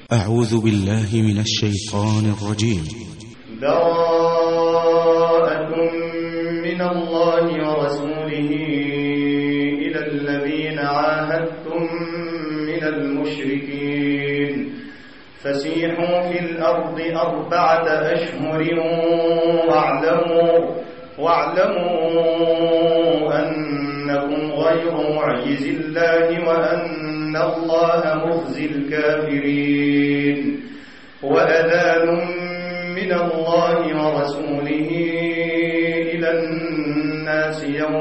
أعوذ بالله من الشيطان الرجيم. براءة من الله ورسوله إلى الذين عاهدتم من المشركين فسيحوا في الأرض 4 أشهر واعلموا أنكم غير معجز الله وأن الله مخزي الكافرين. وأذان من الله ورسوله إلى الناس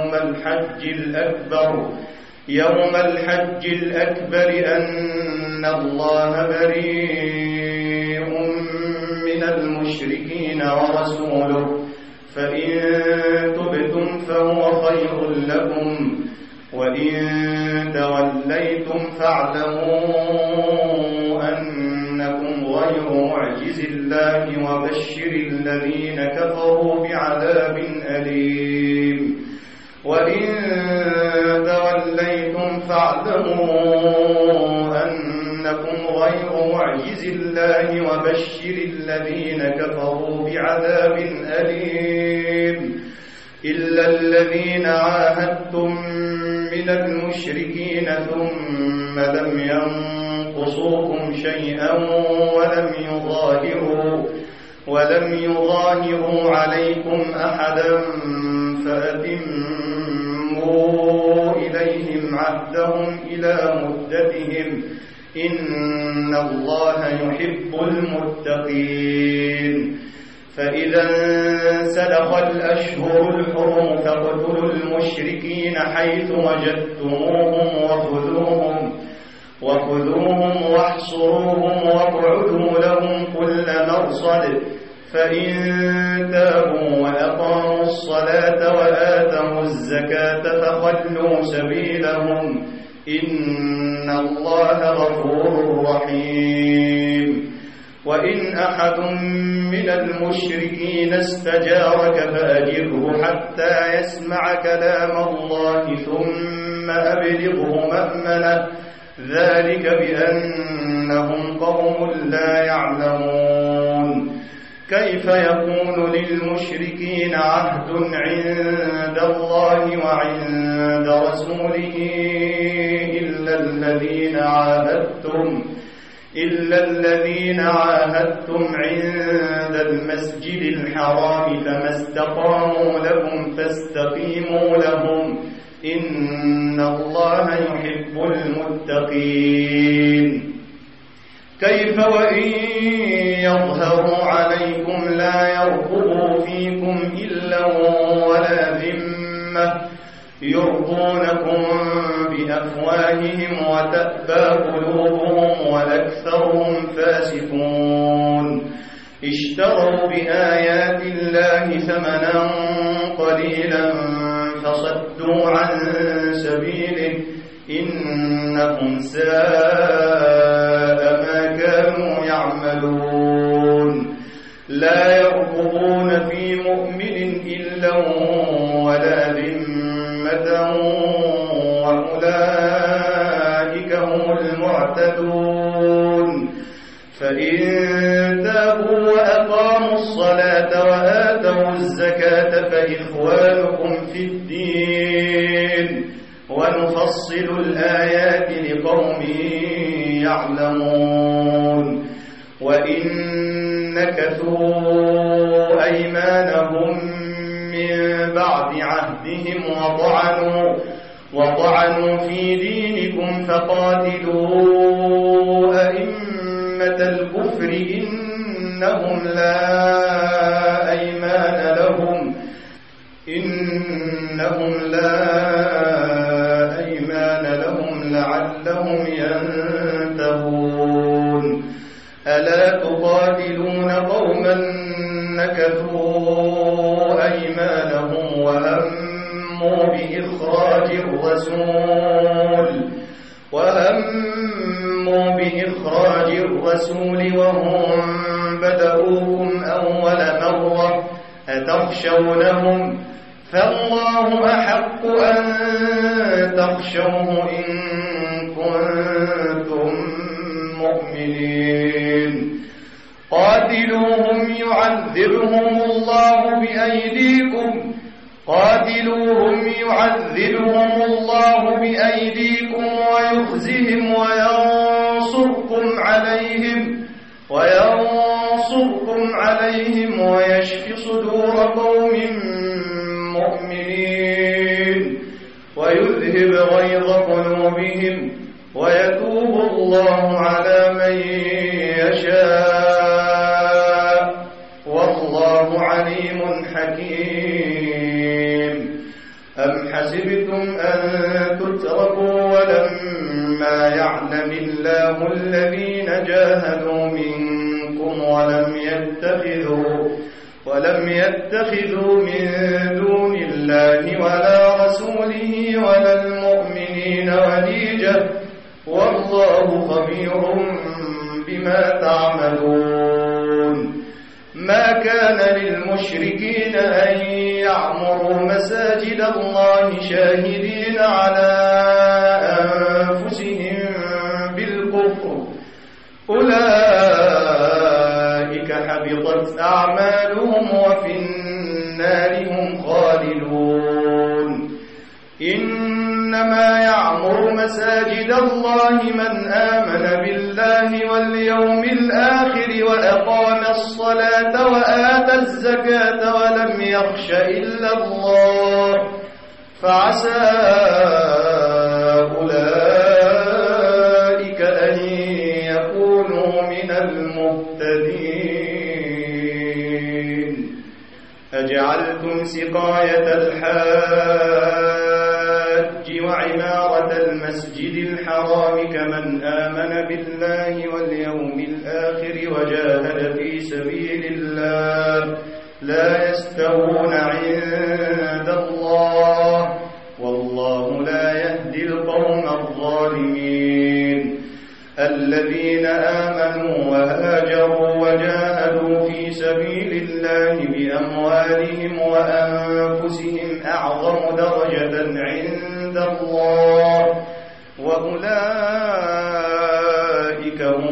يوم الحج الأكبر أن الله بريء من المشركين ورسوله فإن تبتم فهو خير لكم وإن توليتم فاعلموا أنكم غير معجز الله وبشر الذين كفروا بعذاب أليم. وإن توليتم فاعلموا أنكم غير معجز الله وبشر الذين كفروا بعذاب أليم. إلا الذين عاهدتم من المشركين ثم لم ينقصوكم شيئا ولم يظاهروا عليكم أحدا فأتموا إليهم عهدهم إلى مدتهم إن الله يحب المتقين. فإذا انسلخ الأشهر الحرم فاقتلوا المشركين حيث وجدتموهم وخذوهم واحصروهم واقعدوا لهم كل مرصد. فإن تابوا وأقاموا الصلاة وآتوا الزكاة فخلوا سبيلهم إن الله غفور رحيم. وإن أحد من المشركين استجارك فأجره حتى يسمع كلام الله ثم أبلغه مأمنه ذلك بأنهم قوم لا يعلمون. كيف يكون للمشركين عهد عند الله وعند رسوله إلا الذين عاهدتم عند المسجد الحرام فما استقاموا لكم فاستقيموا لهم إن الله يحب المتقين. كيف وإن يظهروا عليكم لا يرقبوا فيكم إلا ولا ذمة يرضونكم بأفواههم وتأبى قلوبهم وأكثرهم فاسقون. اشتروا بآيات الله ثمنا قليلا فصدوا عن سبيله إنهم ساء ما كانوا يعملون. لا يرقبون في مؤمن إلا ولا ذمة وأولئك هم المعتدون. فإن تابوا وأقاموا الصلاة وآتوا الزكاة فإخوانكم في الدين ونفصل الآيات لقوم يعلمون. وإن نكثوا أيمانهم من بعد عهدهم وطعنوا في دينكم فقاتلوا أئمة الكفر إنهم لا أيمان لهم لعلهم ينتهون. ألا تقاتلون قوما نكثوا أيمانهم وهموا بإخراج الرسول وهم بدؤوكم أول مرة أتخشونهم فالله أحق أن تخشوه إن كنتم مؤمنين. يعذبهم الله بأيديكم قاتلوهم يعذبهم الله بأيديكم ويخزهم وينصركم عليهم ويشف صدور قوم مؤمنين ويذهب غيظ قلوبهم ويتوب الله على من يشاء والله عليم حكيم. أم حسبتم أن تتركوا ولما يعلم الله الذين جاهدوا منكم ولم يتخذوا من دون الله ولا رسوله ولا المؤمنين وليجة والله خبير بما تعملون. ما كان للمشركين أن يعمروا مساجد الله شاهدين على أنفسهم بالكفر أولئك حبطت أعمالهم وفي النار هم خالدون. إنما يعمر مساجد الله من آمن بالله واليوم الآخر وأقام الصلاة وآتى الزكاة ولم يخش إلا الله فعسى أولئك أن يكونوا من المهتدين. أجعلتم سقاية الحاج وعمارة المسجد الحرام كمن آمن بالله واليوم الآخر وجاهد في سبيل الله لا يستوون عند الله والله لا يهدي القوم الظالمين. الذين آمنوا وهاجروا وجاهدوا في سبيل الله بأموالهم وأنفسهم أعظم درجة عند الله وأولئك هم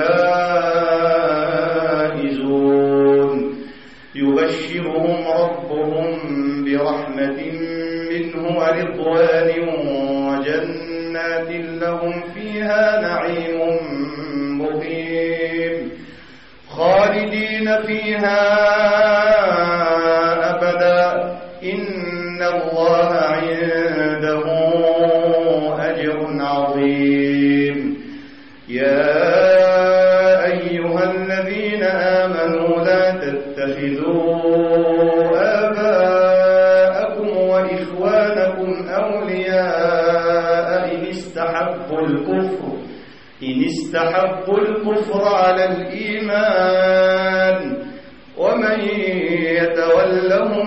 الفائزون. يبشرهم ربهم برحمة منه ورضوان وجنات لهم فيها نعيم مقيم خالدين فيها أبدا إن الله عنده أجر عظيم. يا أيها الذين آمنوا لا تتخذوا آباءكم وإخوانكم أولياء إن استحبوا الكفر على الإيمان ومن يتولهم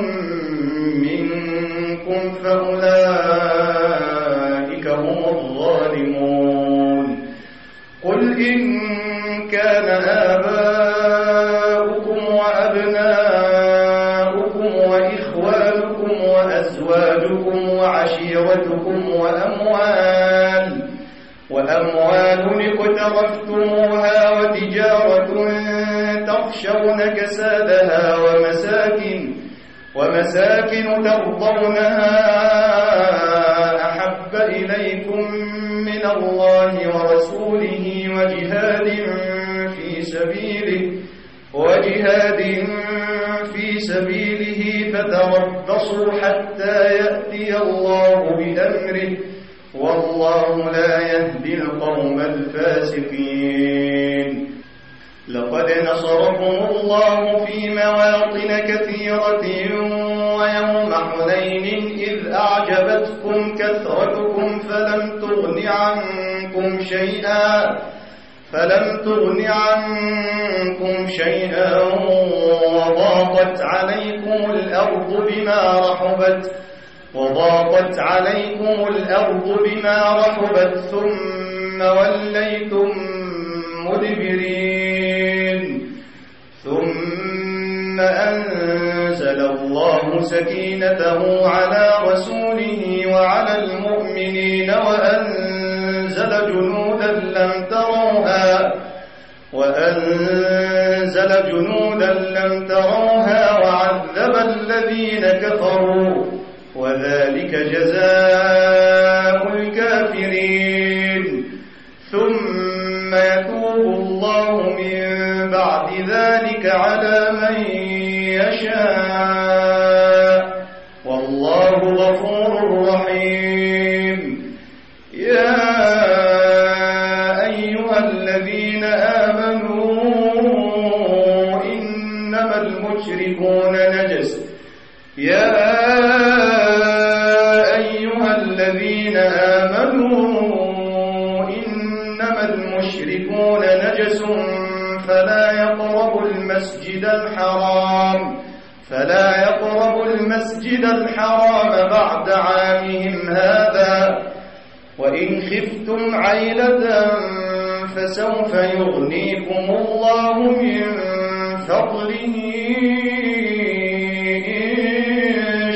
منكم فأولئك هم الظالمون. قل إن كان آباؤكم وأبناؤكم وإخوانكم وأزواجكم وعشيرتكم وأموال اقترفتموها وتجارة تخشون كسادها ومساكن ترضونها أحب إليكم من الله ورسوله وجهاد في سبيله فتربصوا حتى يأتي الله بأمره والله لا يهدي القوم الفاسقين. لقد نصركم الله في مواطن كثيرة ويوم حنين إذ أعجبتكم كثرتكم فلم تغن عنكم شيئا وضاقت عليكم الأرض بما رحبت ثم وليتم مدبرين. ثم أنزل الله سكينته على رسوله وعلى المؤمنين وأنزل جنودا لم تروها وأنزل جنودا لم تروها وعذب الذين كفروا وذلك جزاء الكافرين ثم يتوب الله من بعد ذلك على من يشاء والله غفور رحيم. يا أيها الذين آمنوا إنما المشركون نجس فلا يقربوا المسجد الحرام بعد عامهم هذا وإن خفتم عيلة فسوف يغنيكم الله من فضله إن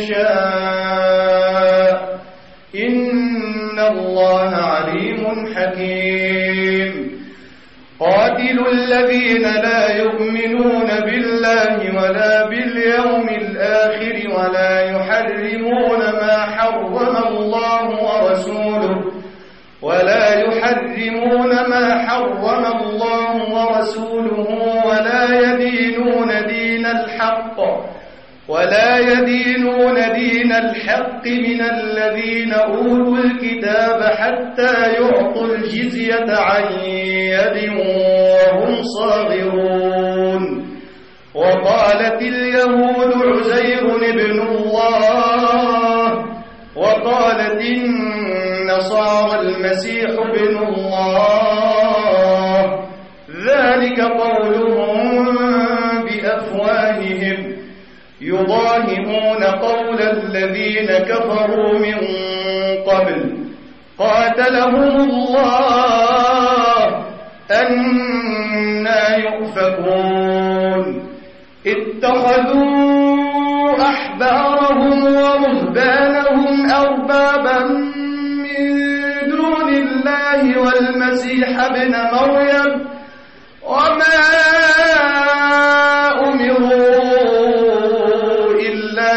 شاء إن الله عليم حكيم. قاتلوا الذين لا يؤمنون بالله ولا باليوم الآخر ولا يحرمون ما حرم الله ورسوله ولا يدينون دين الحق من الذين أوتوا الكتاب حتى يعطوا الجزية عن يد وهم صاغرون. وقالت اليهود عزير ابن الله وقالت النصارى المسيح ابن الله ذلك قولهم بأفواههم يضاهئون قول الذين كفروا من قبل قاتلهم الله أنى يؤفكون. اتخذوا أحبارهم ورهبانهم أربابا من دون الله والمسيح ابن مريم وما أمروا إلا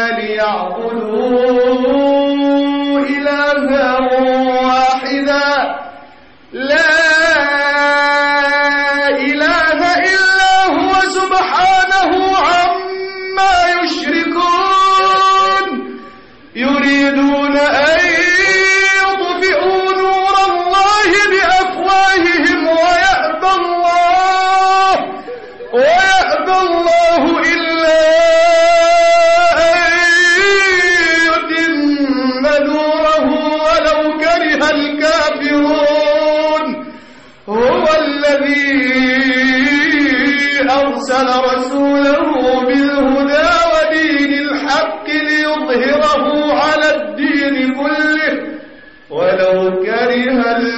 ليعبدوا إلها واحدا لا إله إلا هو سبحانه عما يشركون. يريدون أن يطفئوا نور الله بأفواههم ويأبى الله إلا أن يتم نوره ولو كره الكافرون. هو الذي أرسل رسوله بالهدى ودين الحق ليظهره على الدين كله ولو كره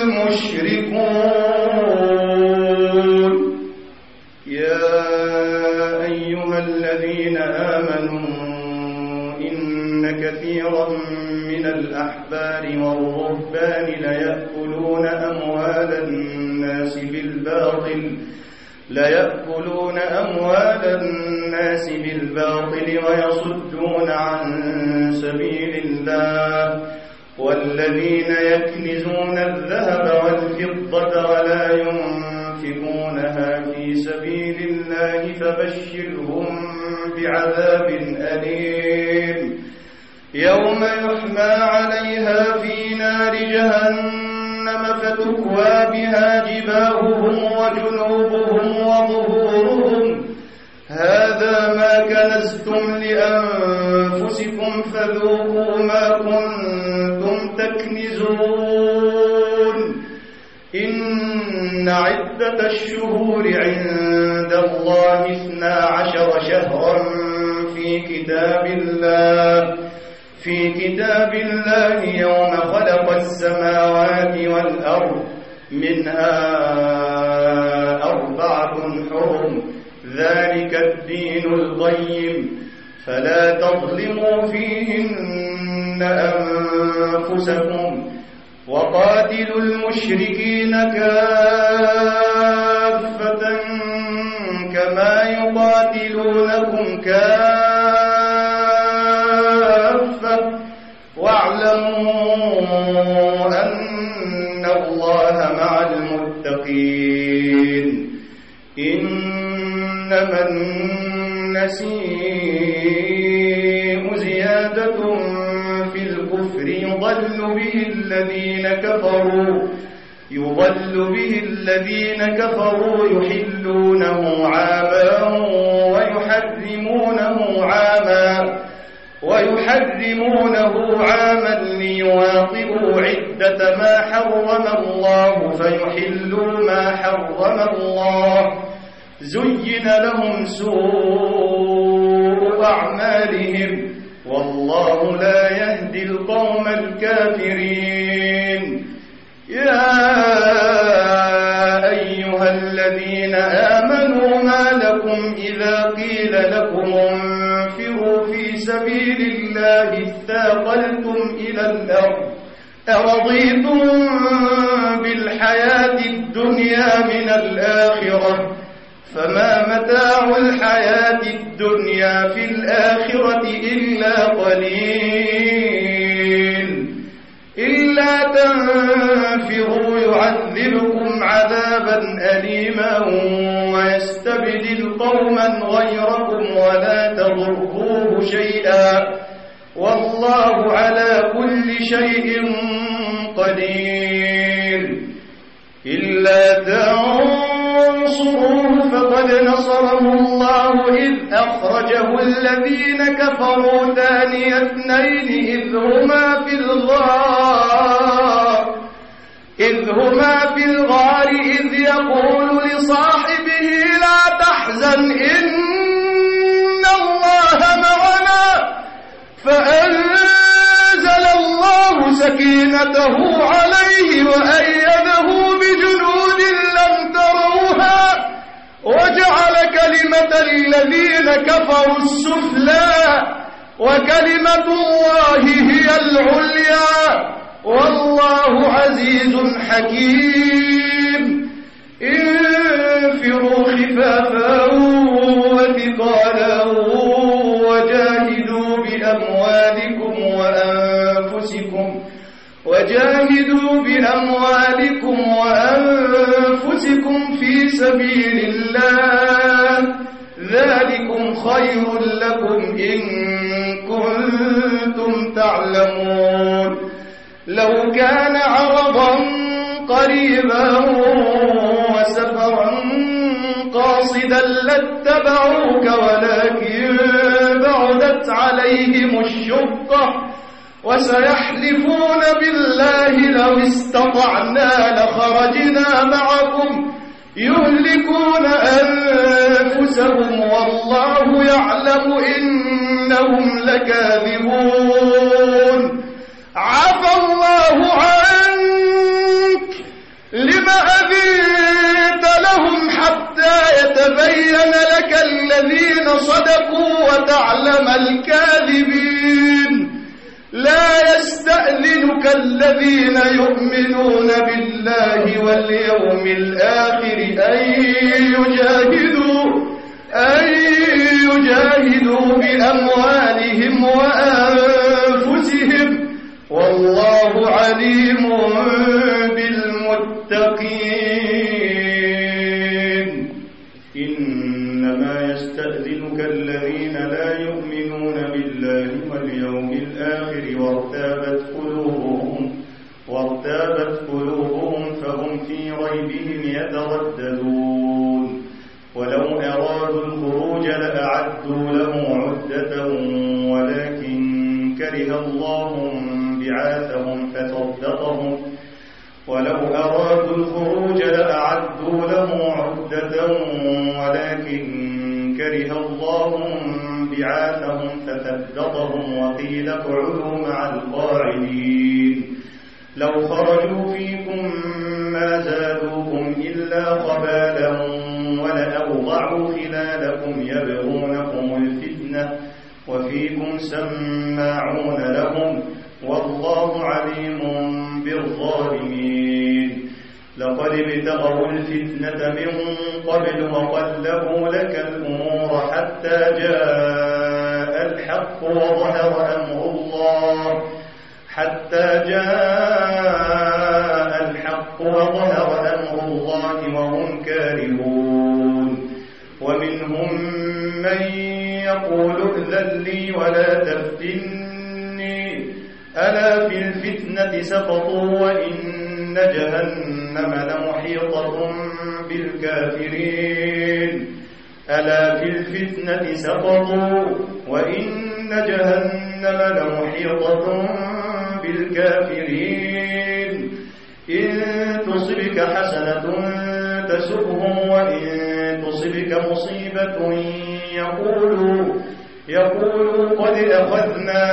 المشركون. يا أيها الذين آمنوا إن كثيرا من الأحبار والرهبان ليأكلون أموال الناس بالباطل ويصدون عن سبيل الله والذين يكنزون الذهب والفضة ولا ينفقونها في سبيل الله فبشرهم بعذاب أليم يوم يحمى عليها في نار جهنم فتكوى بها جباههم وجنوبهم وظهورهم هذا ما كنزتم لأنفسكم فذوقوا ما كنتم تكنزون. إن عدة الشهور عند الله 12 شهرا في كتاب الله يوم خلق السماوات والأرض منها 4 حرم ذلك الدين القيم فلا تظلموا فيهن أنفسكم وقاتلوا المشركين كافة كما يقاتلونكم كافة واعلموا أن الله مع المتقين إنما النسيء زيادة في الكفر يضل به الذين كفروا يحلونه عاما ويحرمونه عاما ليواطئوا عدة ما حرم الله فيحلوا ما حرم الله زين لهم سوء أعمالهم والله لا يهدي القوم الكافرين يا أيها الذين آمنوا ما لكم إذا قيل لكم انفروا في سبيل الله اثاقلتم إلى الأرض أرضيتم بالحياة الدنيا من الآخرة فما متاع الحياة الدنيا في الآخرة إلا قليل إلا تنفروا يعذبكم عذابا أليما ويستبدل قوما غيركم ولا تضروه شيئا والله على كل شيء قدير إلا تنصروه فقد نصره الله إذ أخرجه الذين كفروا ثاني اثنين إذ هما في الغار إذ يقول لصاحبه لا تحزن إن الله معنا فأنزل الله سكينته عليه وأيده بجنود لم تروها وجعل كلمة الذين كفروا السفلى وكلمة الله هي العليا والله عزيز حكيم انفروا خفافا وثقالا وجاهدوا بأموالكم وأنفسكم في سبيل الله ذلكم خير لكم إن كنتم تعلمون لو كان عرضا قريبا وسفرا قاصدا لاتبعوك ولكن بعدت عليهم الشقة وسيحلفون بالله لو استطعنا لخرجنا معكم يهلكون أنفسهم والله يعلم إنهم لكاذبون عفى الله عنك لما أذنت لهم حتى يتبين لك الذين صدقوا وتعلم الكاذبين لا يستأذنك الذين يؤمنون بالله واليوم الآخر أن يجاهدوا بأموالهم وأنفسهم والله عليم بالمتقين إنما يستأذنك الذين لا يؤمنون بالله واليوم الآخر وارتابت قلوبهم فهم في ريبهم يترددون ولو أرادوا الخروج لأعدوا له عدة ولكن كره الله بعاثهم فثبطهم وقيل اقعدوا مع القاعدين لو خرجوا فيكم ما زادوكم إلا خبالا ولأوضعوا خلالكم يبغونكم الفتنة وفيكم سماعون لهم والله عليم بالظالمين لقد ابتغوا الفتنة من قبل وقلبوا لك الأمور حتى جاء الحق وظهر أمر الله وهم كارهون. ومنهم من يقول ائذن لي ولا تفتني ألا في الفتنة سقطوا وإن جهنم لمحيطة بالكافرين. ألا في الفتنة سقطوا وإن جهنم لمحيطة بالكافرين. إن تصبك حسنة تسؤهم وإن تصبك مصيبة يقولوا قد أخذنا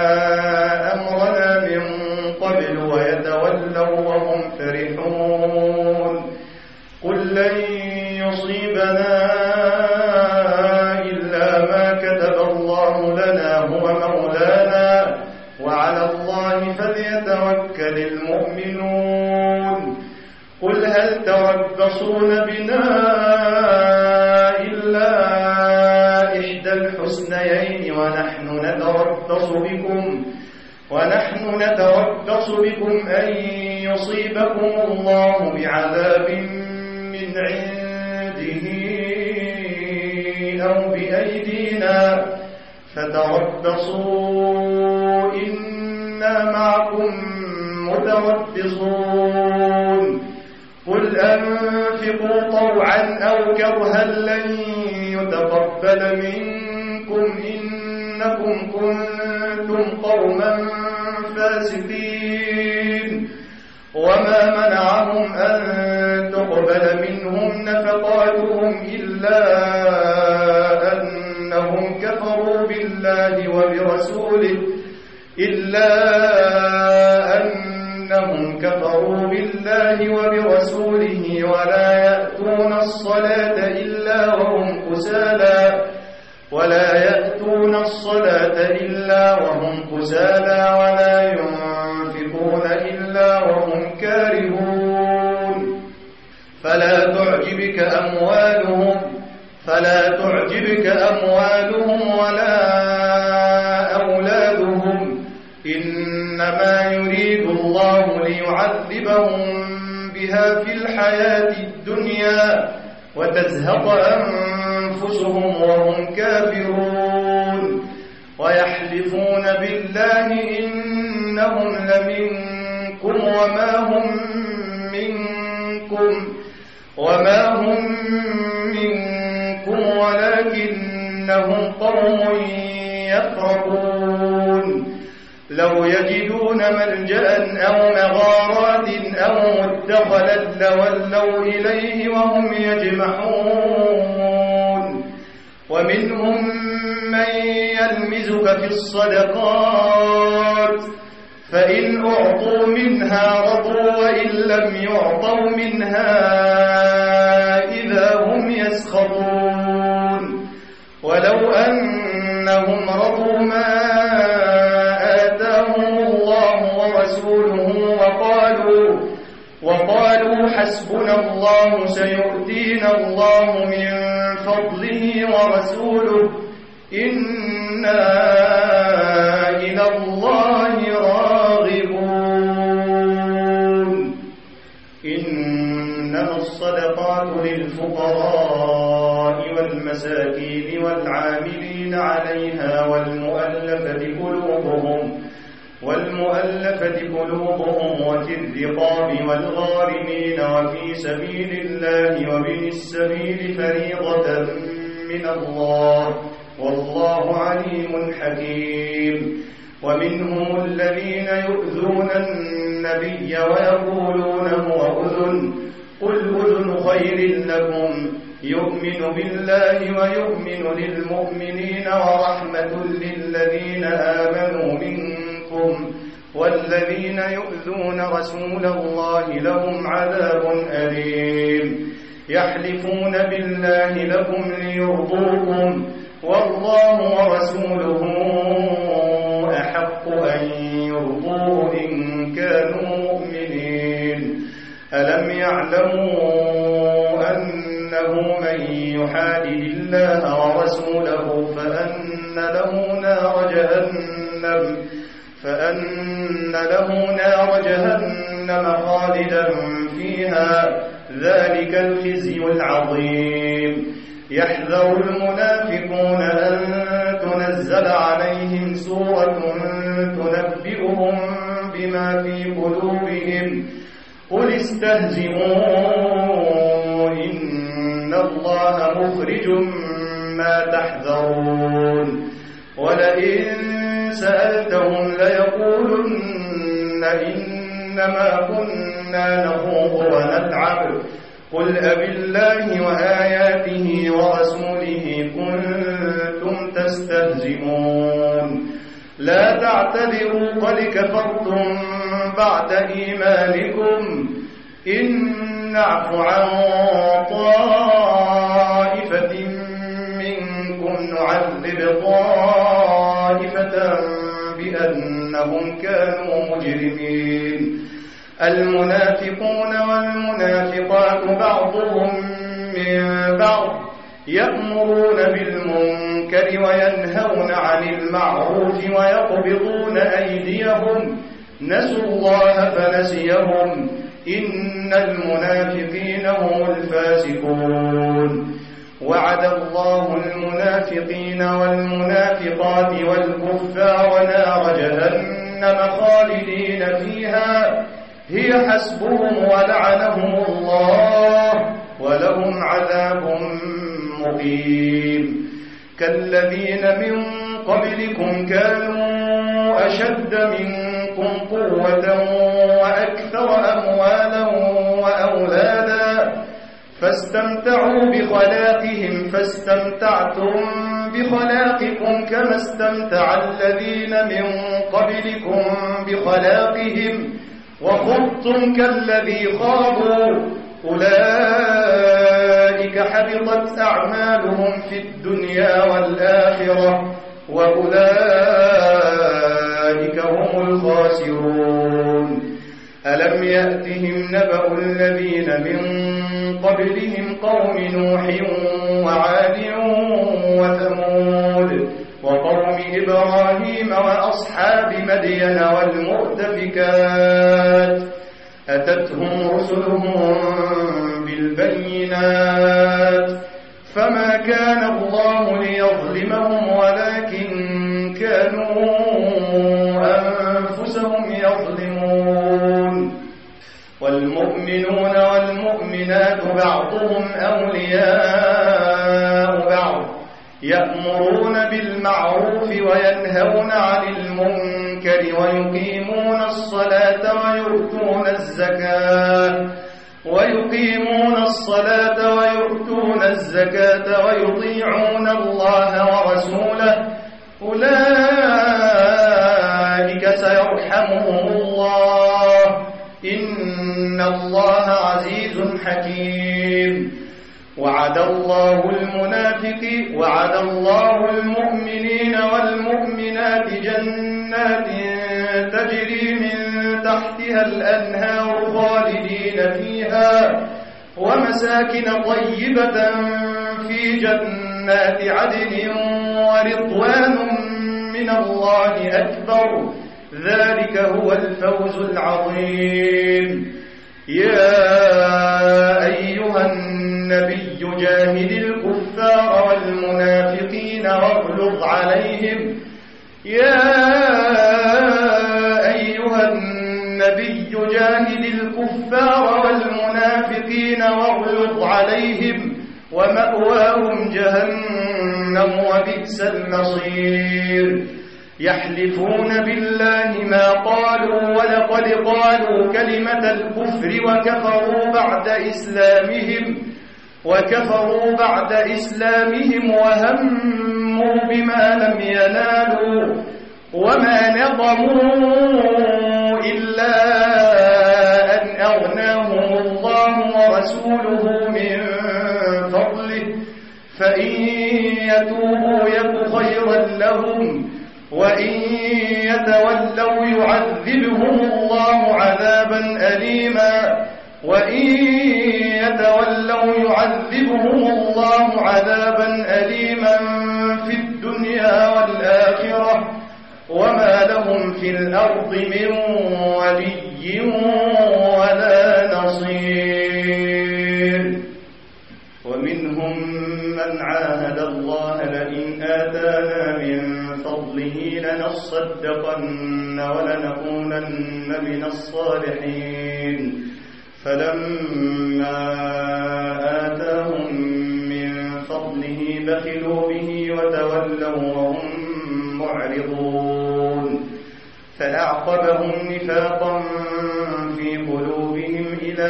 أمرنا من قبل ويتولوا وهم فرحون. قل لن يصيبنا إلا ما كتب الله لنا هو مولانا وعلى الله فليتوكل المؤمنون. قل هل تربصون بنا إلا إحدى الحسنيين ونحن نتربص بكم أن يصيبكم الله بعذاب من عنده أو بأيدينا فتربصوا إنا معكم متربصون. قل أنفقوا طوعا أو كرها لن يتقبل منكم إنكم كنتم قوما فاسقين. وما منعهم أن تقبل منهم نفقاتهم إلا أنهم كفروا بالله وبرسوله ولا يأتون الصلاة إلا وهم كسالى ولا ينفقون إلا وهم كارهون. فلا تعجبك أموالهم ولا أولادهم إنما يريد الله ليعذبهم بها في الحياة الدنيا وتزهق أنفسهم وهم كافرون. ويحلفون بالله إنهم لمنكم وما هم منكم ولكنهم قوم يفرقون. لو يجدون ملجأ أو مغارات أو مدخلا لولوا إليه وهم يجمحون. ومنهم من يلمزك في الصدقات فإن أعطوا منها رضوا وإن لم يعطوا منها إذا هم يسخطون. ولو أنهم رضوا ما آتاهم الله ورسوله وقالوا حسبنا الله سيؤتينا الله من فضله ورسوله إنا إلى الله راغبون. إنما الصدقات للفقراء والمساكين والعاملين عليها والمؤلفة قلوبهم وفي الرقاب والغارمين وفي سبيل الله وابن السبيل فريضة من الله والله عليم حكيم. ومنهم الذين يؤذون النبي ويقولون هو أذن قل أذن خير لكم يؤمن بالله ويؤمن للمؤمنين ورحمة للذين آمنوا منكم والذين يؤذون رسول الله لهم عذاب أليم. يحلفون بالله لكم ليرضوكم والله ورسوله أحق أن يرضوه إن كانوا مؤمنين. ألم يعلموا أنه من يحادد الله ورسوله فأن له نار جهنم خالدا فيها ذلك الخزي العظيم يحذر المنافقون أن تنزل عليهم سورة تنبئهم بما في قلوبهم قل استهزئوا إن الله مخرج ما تحذرون ولئن سألتهم ليقولن إنما كنا نخوض ونلعب قل أبالله وآياته ورسوله كنتم تستهزئون لا تعتذروا قد كفرتم بعد إيمانكم إن نعف عن طائفة منكم نعذب طائفة بأنهم كانوا مجرمين المنافقون والمنافقات بعضهم من بعض يأمرون بالمنكر وينهون عن المعروف ويقبضون أيديهم نسوا الله فنسيهم إن المنافقين هم الفاسقون وعد الله المنافقين والمنافقات والكفار نار جهنم خالدين فيها هي حسبهم ولعنهم الله ولهم عذاب مقيم كالذين من قبلكم كانوا أشد منكم قوة وأكثر أموالا وأولادا فاستمتعوا بخلاقهم فاستمتعتم بخلاقكم كما استمتع الذين من قبلكم بخلاقهم وخضتم كالذي خاضوا أولئك حبطت أعمالهم في الدنيا والآخرة وأولئك هم الخاسرون ألم يأتهم نبأ الذين من قبلهم قوم نوح وعاد وثمود وقوم إبراهيم وأصحاب مدين والمؤتفكات أتتهم رسلهم بالبينات فما كان الله ليظلمهم ولكن كانوا أنفسهم يظلمون والمؤمنون والمؤمنات بعضهم أولياء بعض يأمرون بالمعروف وينهون عن المنكر ويقيمون الصلاة ويؤتون الزكاة ويطيعون الله ورسوله أولئك سيرحمهم الله إن الله عزيز حكيم وعد الله المؤمنين والمؤمنات جنات تجري من تحتها الأنهار خالدين فيها ومساكن طيبة في جنات عدن ورضوان من الله أكبر ذلك هو الفوز العظيم يا أيها النبي جاهد الكفار والمنافقين واغلظ عليهم ومأواهم جهنم وبئس المصير يحلفون بالله ما قالوا ولقد قالوا كلمة الكفر وكفروا بعد إسلامهم وهموا بما لم ينالوا وما نقموا إلا أن أغناهم الله ورسوله من فضله فإن يتوبوا يك خيرا لهم وإن يتولوا يعذبهم الله عذابا أليما وإن يتولوا يعذبهم الله عذابا أليما في الدنيا والآخرة وما لهم في الأرض من ولي ولا نصير. ومنهم من عاهد الله لئن آتانا من فضله لنصدقن ولنكونن من الصالحين فلما آتاهم من فضله بخلوا به وتولوا وهم معرضون فأعقبهم نفاقا في قلوبهم إلى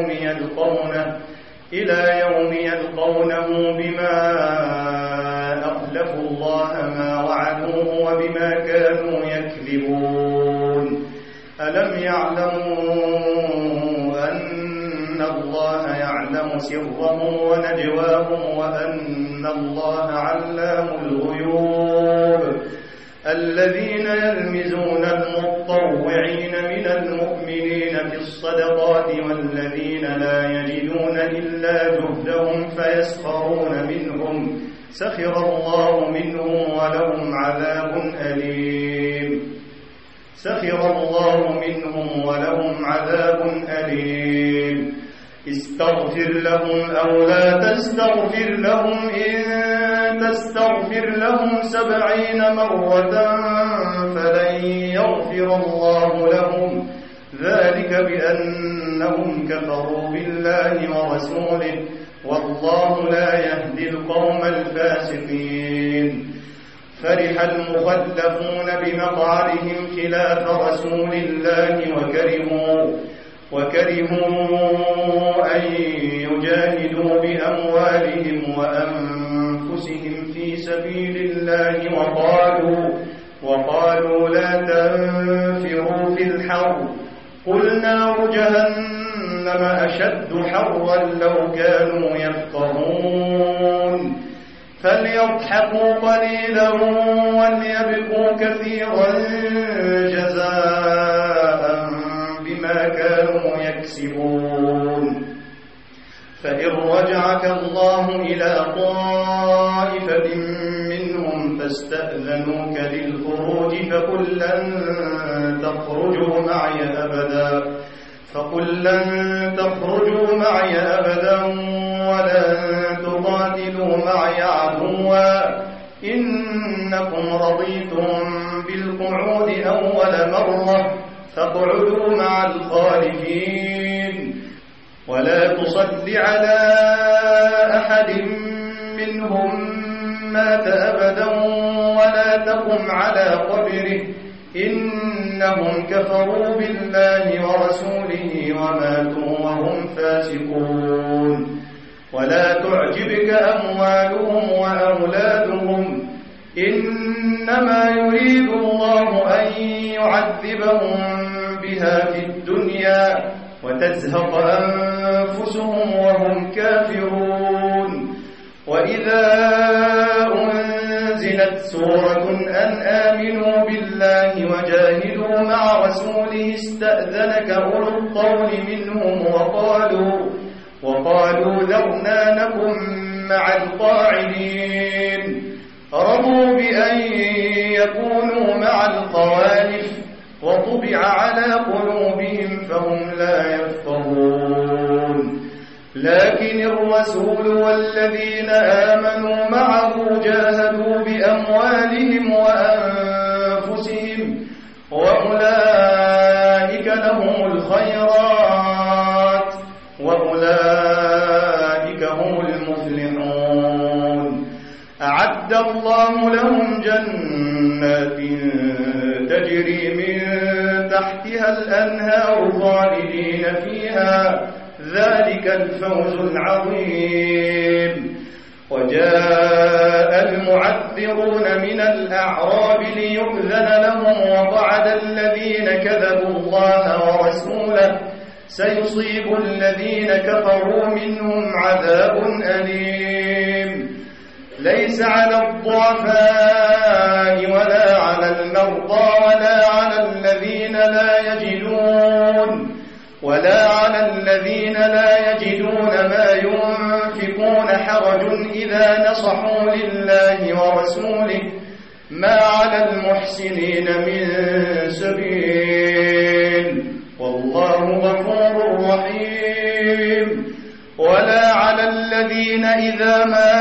يوم يلقونه بما أخلفوا الله ما وعدوه وبما كانوا يكذبون. ألم يعلموا أن الله يعلم سرهم ونجواهم وأن الله علام الغيوب. الذين يلمزون المطوعين من المؤمنين في الصدقات والذين لا يجدون إلا جهدهم فيسخرون منهم سخر الله منهم ولهم عذاب أليم. استغفر لهم أو لا تستغفر لهم إن تستغفر لهم 70 مرة فلن يغفر الله لهم ذلك بأنهم كفروا بالله ورسوله والله لا يهدي القوم الفاسقين. فرح المخلفون بمقعدهم خلاف رسول الله وكرهوا أن يجاهدوا بأموالهم وأنفسهم في سبيل الله وقالوا لا تنفروا في الحر قل نار جهنم أشد حرا لو كانوا يفقهون. فليضحكوا قليلا وليبكوا كثيرا جزاء بما كانوا يكسبون. فإن رجعك الله إلى طائفة منهم فاستأذنوك للخروج فقل لن تخرجوا معي أبدا ولن تقاتلوا معي عدوا إنكم رضيتم بالقعود أول مرة فاقعدوا مع الخالفين. ولا تصل على أحد منهم مات أبدا ولا تقم على قبره إنهم كفروا بالله ورسوله وماتوا وهم فاسقون. ولا تعجبك أموالهم وأولادهم إنما يريد الله أن يعذبهم بها في الدنيا وتزهق أنفسهم وهم كافرون. وإذا أنزلت سورة أن آمنوا بالله وجاهدوا مع رسوله استأذنك أولو الطول منهم وقالوا ذرنا نكن مع القاعدين. رضوا بأن يكونوا مع الخوالف وطبع على قلوبهم فهم لا يفقهون. لكن الرسول والذين آمنوا معه جاهدوا بأموالهم وأنفسهم وأولئك لهم الخيرات وأولئك هم المفلحون. أعد الله لهم جنات تجري من تحتها الأنهار خالدين فيها ذلك الفوز العظيم. وجاء المعذرون من الأعراب ليؤذن لهم وقعد الذين كذبوا الله ورسوله سيصيب الذين كفروا منهم عذاب أليم. ليس على الضعفاء ولا على المرضى ولا على الذين لا يجدون ولا على الذين الذين لا يجدون ما ينفقون حرج إذا نصحوا لله ورسوله ما على المحسنين من سبيل والله غفور رحيم. ولا على الذين إذا ما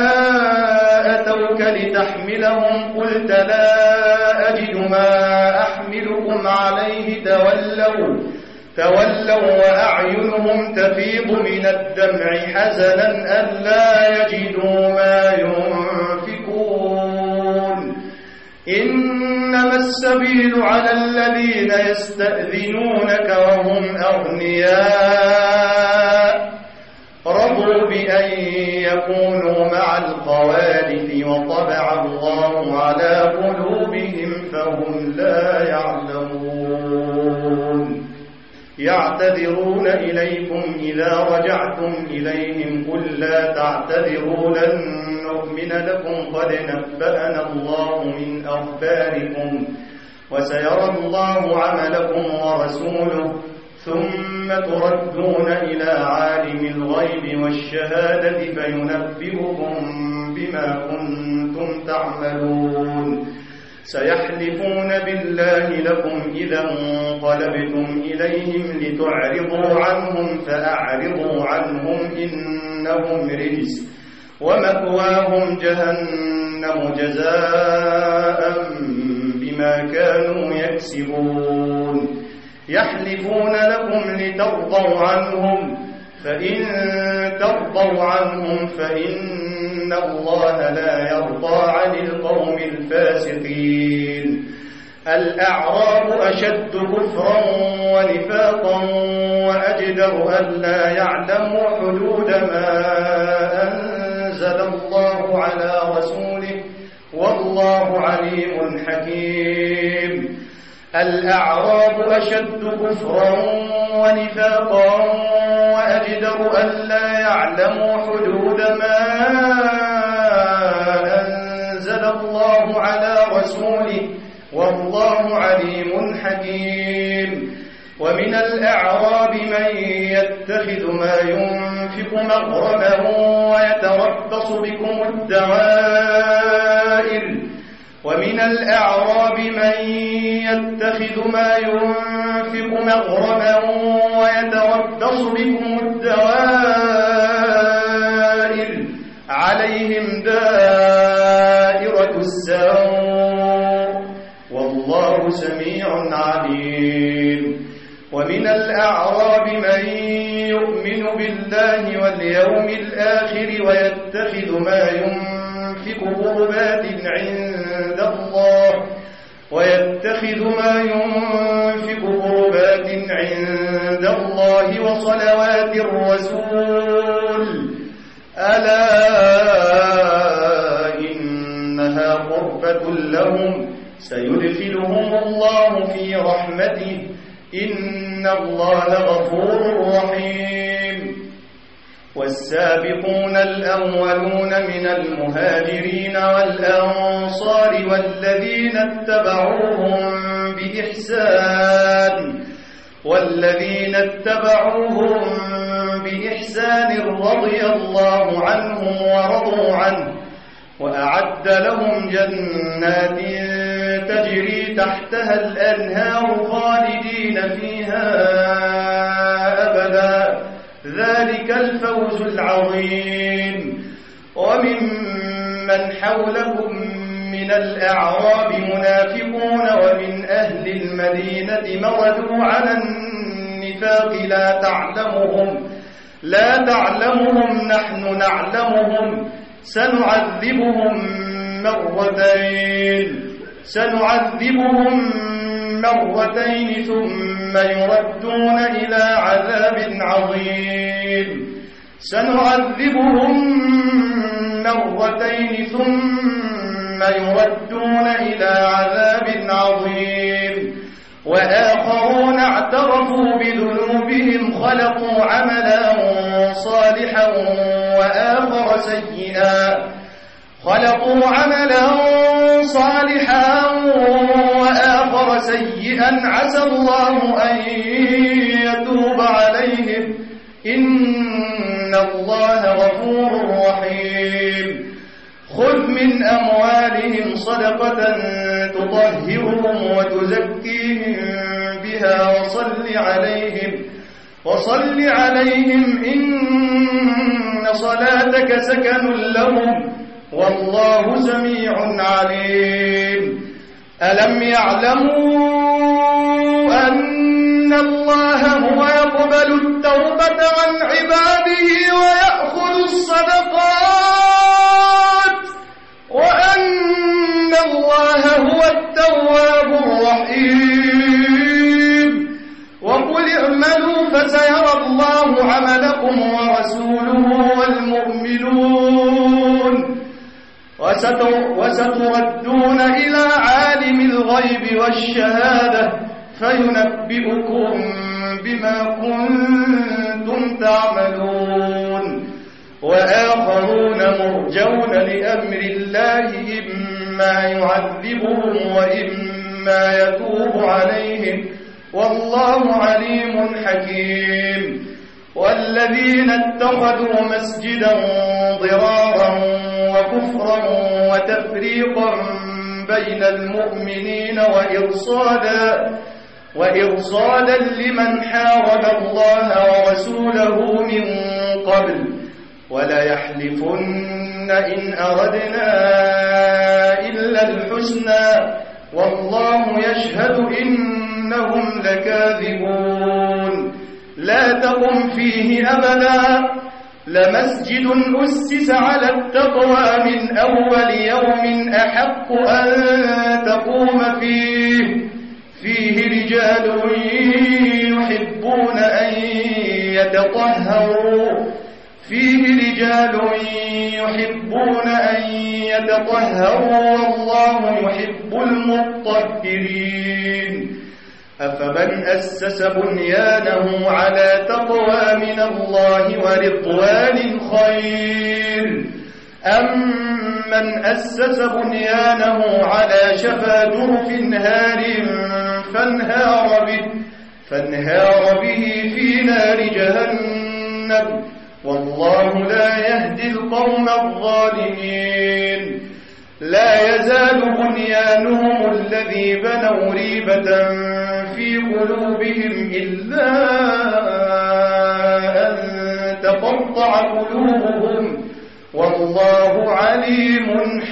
أتوك لتحملهم قلت لا أجد ما أحملكم عليه تولوا وأعينهم تفيض من الدمع حزنا ألا يجدوا ما ينفقون. إنما السبيل على الذين يستأذنونك وهم أغنياء رضوا بأن يكونوا مع الخوالف وطبع الله على قلوبهم فهم لا يعلمون. يعتذرون إليكم إذا رجعتم إليهم قل لا تعتذروا لن نؤمن لكم قد نبأنا الله من أخباركم وسيرى الله عملكم ورسوله ثم تردون إلى عالم الغيب والشهادة فينبئكم بما كنتم تعملون. سيحلفون بالله لكم إذا انقلبتم إليهم لتعرضوا عنهم فأعرضوا عنهم إنهم رجس ومأواهم جهنم جزاء بما كانوا يكسبون. يحلفون لكم لترضوا عنهم فإن ترضوا عنهم فإن الله لا يرضى عن القوم الفاسقين. الأعراب أشد كفرا ونفاقا وأجدر ألا يعلموا حدود ما أنزل الله على رسوله والله عليم حكيم. الأعراب أشد كفرا ونفاقا وأجدر ألا يعلموا حدود ما أنزل الله على رسوله والله عليم حكيم. ومن الأعراب من يتخذ ما ينفق مغرما ويتربص بكم الدوائر ومن الأعراب من يتخذ ما ينفق مغرما ويتربص بكم الدوائر عليهم دائرة السوء والله سميع عليم. ومن الأعراب من يؤمن بالله واليوم الآخر ويتخذ ما ينفق قربات عند الله وصلوات الرسول ألا إنها قربة لهم سيدخلهم الله في رحمته إن الله غفور رحيم. والسابقون الأولون من المهاجرين والأنصار والذين اتبعوهم بإحسان رضي الله عنهم ورضوا عنه وأعد لهم جنات تجري تحتها الأنهار خالدين فيها أبدا ذلك الفوز العظيم. وممن حولكم من الأعراب منافقون ومن أهل المدينة مردوا على النفاق لا تعلمهم نحن نعلمهم سنعذبهم مرتين ثم يردون إلى عذاب عظيم. وآخرون اعترفوا بذنوبهم خلقوا عملا صالحا وآخر سيئا عسى الله أن يتوب عليهم إن الله غفور رحيم خذ من أموالهم صدقة تطهرهم وتزكيهم بها وصل عليهم إن صلاتك سكن لهم والله سميع عليم ألم يعلموا أن الله هو يقبل التوبة عن عباده ويأخذ الصدقات وأن الله هو التواب الرحيم وقل اعملوا فسيرى الله عملكم ورسوله والمؤمنون وستردون إلى عالم الغيب والشهادة فينبئكم بما كنتم تعملون وآخرون مرجون لأمر الله إما يعذبهم وإما يتوب عليهم والله عليم حكيم والذين اتخذوا مسجدا ضرارا وكفرا وتفريقا بين المؤمنين وإرصادا لمن حارب الله ورسوله من قبل ولا يحلفن إن أردنا إلا الحسنى والله يشهد إنهم لكاذبون لا تقم فيه أبدا لمسجد أسس على التقوى من أول يوم أحق أن تقوم فيه رجال يحبون أن يتطهروا والله يحب المطهرين أفمن أسس بنيانه على تقوى من الله ورضوان خير أم من أسس بنيانه على شفا جرف هار فانهار به في نار جهنم والله لا يهدي القوم الظالمين لا يزال بنيانهم الذي بنوا ريبة في قلوبهم إلا أن تقطع قلوبهم والله عليم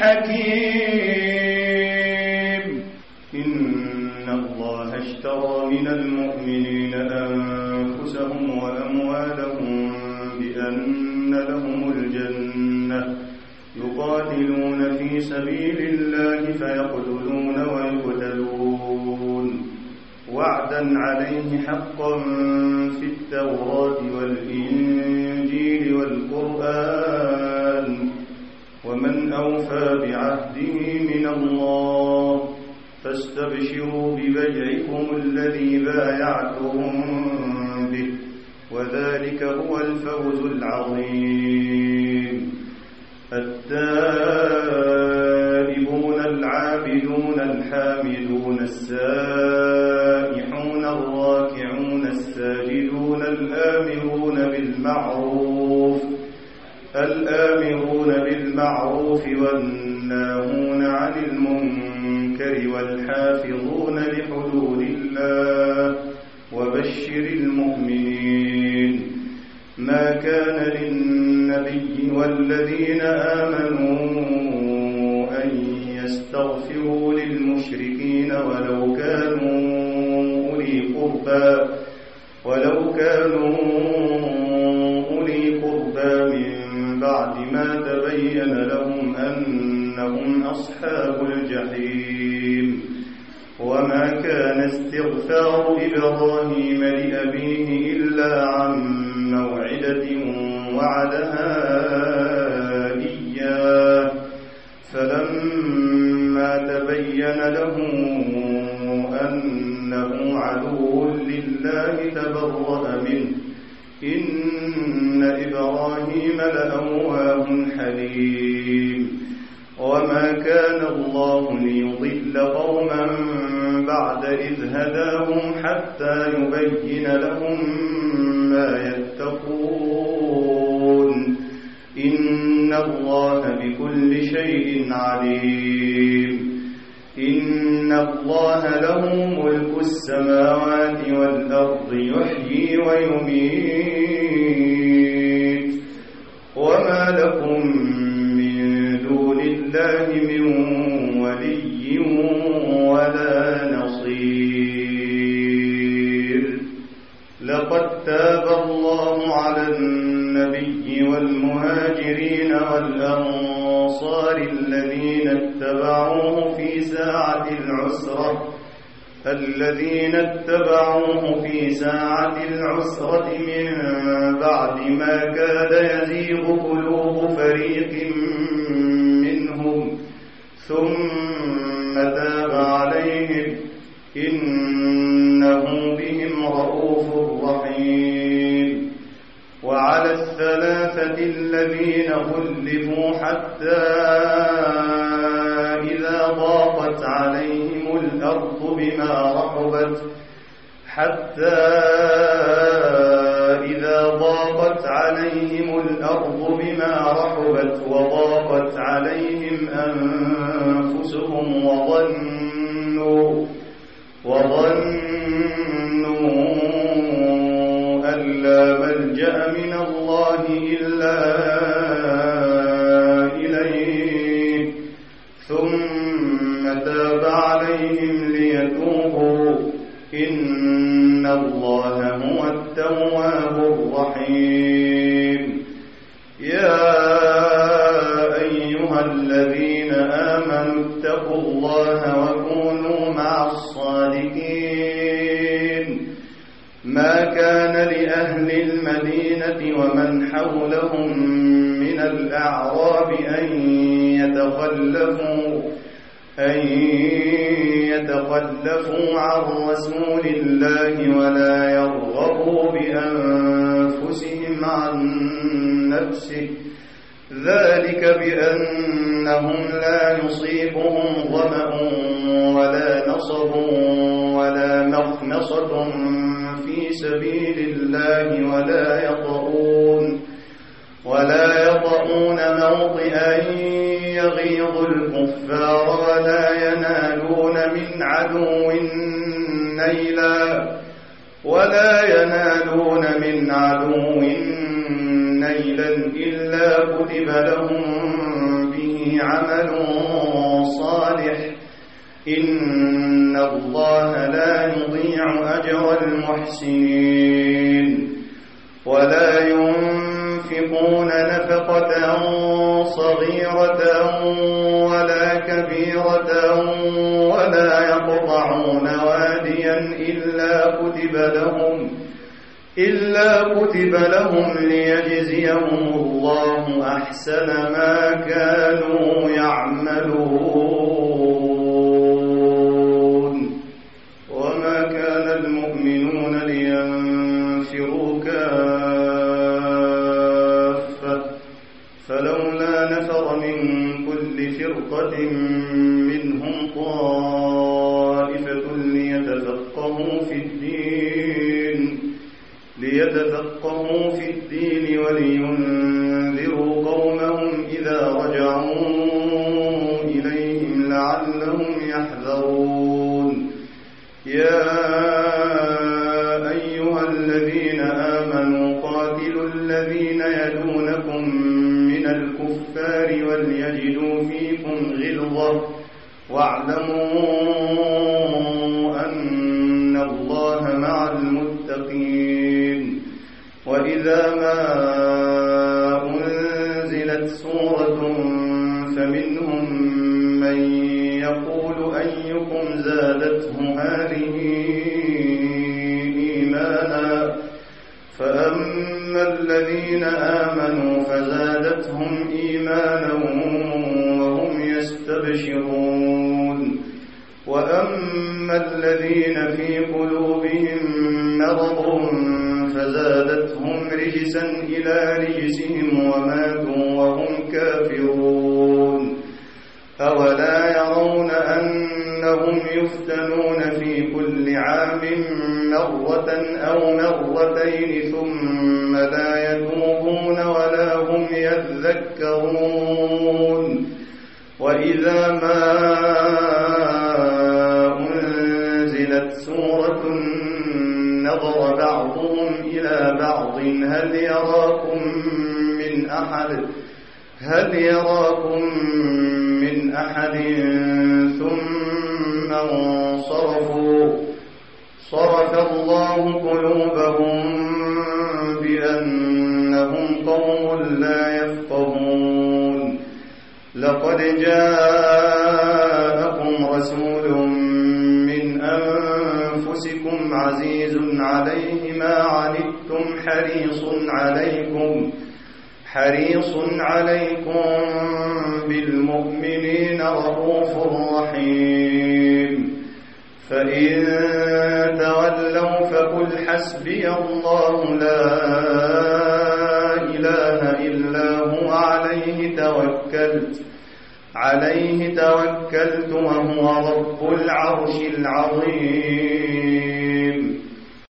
حكيم إن الله اشترى من المؤمنين أنفسهم وأموالهم بأن لهم الجنة يقاتلون في سبيل الله فيقتلون ويقتلون وعدا عليه حقا في التوراة والإنجيل والقرآن ومن أوفى بعهده من الله فاستبشروا ببيعكم الذي بايعتم به وذلك هو الفوز العظيم التائبون العابدون الحامدون السائحون الراكعون الساجدون الآمرون بالمعروف والناهون عن المنكر والحافظون لحدود الله وبشر المؤمنين ما كان للنبي والذين آمنوا أن يستغفروا للمشركين ولو كانوا أولي قربى من بعد ما تبين لهم أنهم أصحاب الجحيم وما كان استغفار إبراهيم لأبيه إلا عن موعدة وعدها إياه فلما تبين له أنه عدو لله تبرأ منه إن إبراهيم لأواه حليم وما كان الله ليضل قوما بعد إذ هداهم حتى يبين لهم ما يتقون يتقون إن الله بكل شيء عليم إن الله له ملك السماوات والأرض يحيي ويميت وما لكم من دون الله من ولي ولا نصير لقد تاب الله على النبي والمهاجرين والأنصار الذين اتبعوه في ساعة العسرة من بعد ما كاد يزيغ قلوب فريق منهم ثم تاب عليهم إنه بهم رءوف رحيم وعلى الثلاثة الذين خلفوا حتى إذا ضاقت عليهم الأرض بما رحبت وضاقت عليهم أنفسهم وظنوا أن لا ملجأ من الله إلا إليه ثم تاب عليهم ليتوبوا إن الله هو التواب الرحيم يا أيها الذين آمنوا اتقوا الله وكونوا مع الصادقين ما كان لأهل المدينة ومن حولهم من الأعراب أن يتخلفوا عن رسول الله ولا يرغبوا بأنفسهم عن نفسه ذلك بأنهم لا يصيبهم ظمأ ولا نصب ولا مخمصة في سبيل الله ولا يطؤون موطئا يغيظ الكفار ولا ينالون من عدو نيلا إلا كتب لهم به عمل صالح إن الله لا يضيع أجر المحسنين ولا ينفقون نفقة صغيرة ولا كبيرة ولا يقطعون واديا إلا كتب لهم ليجزيهم الله أحسن ما كانوا يعملون وما كان المؤمنون لينفروا كافة فلولا نفر من كل فرقة منهم طائفة ليتفقهوا في الدين ولينذروا قومهم إذا رجعوا إليهم لعلهم يحذرون يا أيها الذين آمنوا قاتلوا الذين يلونكم من الكفار وليجدوا فيكم غلظة واعلموا أن الله مع المتقين وإذا ما أنزلت سورة فمنهم من يقول أيكم زادته هذه إيمانا فأما الذين آمنوا فزادتهم إيمانا وهم يستبشرون وأما الذين في قلوبهم مرض فزادتهم رجسا إلى رجسهم وماتوا وهم كافرون أولا يرون أنهم يفتنون في كل عام مرة أو مرتين مرتين ثم لا يتوبون ولا هم يذكرون وإذا ما أنزلت سورة نظر بعضهم إلى بعض هل يراكم من أحد ثم انصرفوا صرف الله قلوبهم بأنهم قوم لا يفقهون لقد جاءكم رسول من أنفسكم عزيز عليه ما عنتم حريص عليكم بالمؤمنين رؤوف رحيم فإن تولوا فقل حسبي الله لا إله إلا هو عليه توكلت وهو رب العرش العظيم